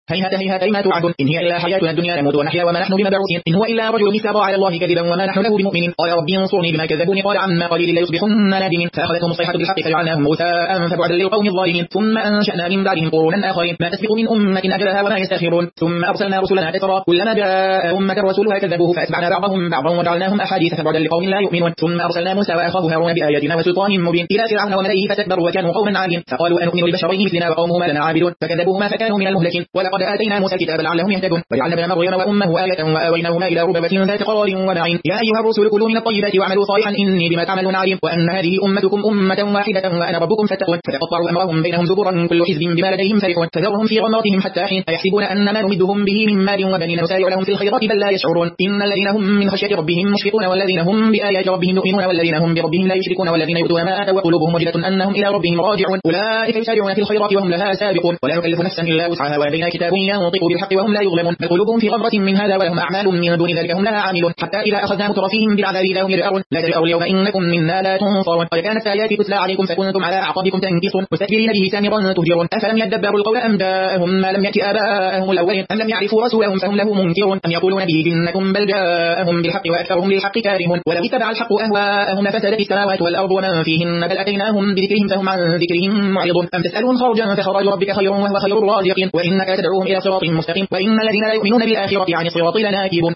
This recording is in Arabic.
هيهات هيهات لما توعدون إن هي إلا حياتنا الدنيا نموت ونحيا وما نحن بمبعوثين إن هو إلا رجل افترى على الله كذبا وما نحن له بمؤمنين قال ربي انصرني بما كذبوني قال عما قليل لا يصبحن نادمين فأخذتهم الصيحة بالحق فجعلناهم غثاء فبعدا للقوم الظالمين ثم أنشأنا من بعدهم قرونا آخرين ما تسبق من أمة أجلها وما يستأخرون ثم أرسلنا رسلنا تترى كلما جاء أمة رسولها كذبوه فأتبعنا بعضهم بعضا وجعلناهم أحاديث فبعدا لقوم لا يؤمنون ثم أرسلنا موسى وأخاه هارون بآياتنا وسلطان مبين إلى فرعون وملئه فاستكبروا وكانوا قوما عالين فقالوا أنؤمن لبشرين مثلنا وقومهما لنا عابدون فكذبوهما فكانوا من المهلكين ولقد آتينا موسى كتابا لعلهم يهتدون وجعلنا ابن مريم وأمه آية وآويناهما إلى ربوة ذات قرار ونعيم يا أيها الرسل كلوا من الطيبات واعملوا صالحا إني بما تعملون عليم وأن هذه أمتكم أمة واحدة وأنا ربكم فاتقون فتقطعوا أمرهم بينهم زبرا كل حزب بما لديهم فرحون فذرهم في غمرتهم حتى حين أيحسبون أن ما نمدهم به من مال وبنين نسارع لهم في الخيرات بل لا يشعرون إن الذين هم من خشية ربهم مشفقون والذين هم بآيات ربهم يؤمنون والذين هم بربهم لا يشركون والذين يؤتون ما آتوا وقلوبهم وجلة أنهم إلى ربهم راجعون أولئك يسارعون في الخيرات وهم لها سابقون ولا نكلف نفسا إلا وسعها ولدينا كتاب ينطق بالحق وهم لا يظلمون بل قلوبهم في غمرة من هذا ولهم أعمال من دون ذلك هم لها عاملون حتى إذا أخذنا مترفيهم بالعذاب إذا هم يجأرون لا تجأروا اليوم إنكم منا لا تنصرون قد كانت آياتي تتلى عليكم فكنتم على أعقابكم تنكصون مستكبرين به سامرا تهجرون أفلم يدبروا القول أم جاءهم ما لم يأت آباءهم الأولين أم لم يعرفوا رسولهم فهم له منكرون أم يقولون به جنة بل جاءهم بالحق وأكثرهم للحق كارهون ولو اتبع الحق أهواءهم لفسدت السماوات والأرض ومن فيهن بل أتيناهم بذكرهم فهم عن ذكرهم معرضون أم تسألون خرجا فخراج ربك خير وهو خير الرازقين وإنك تدعوهم إلى صراط مستقيم وإن الذين لا يؤمنون بالآخرة عن الصراط لناكبون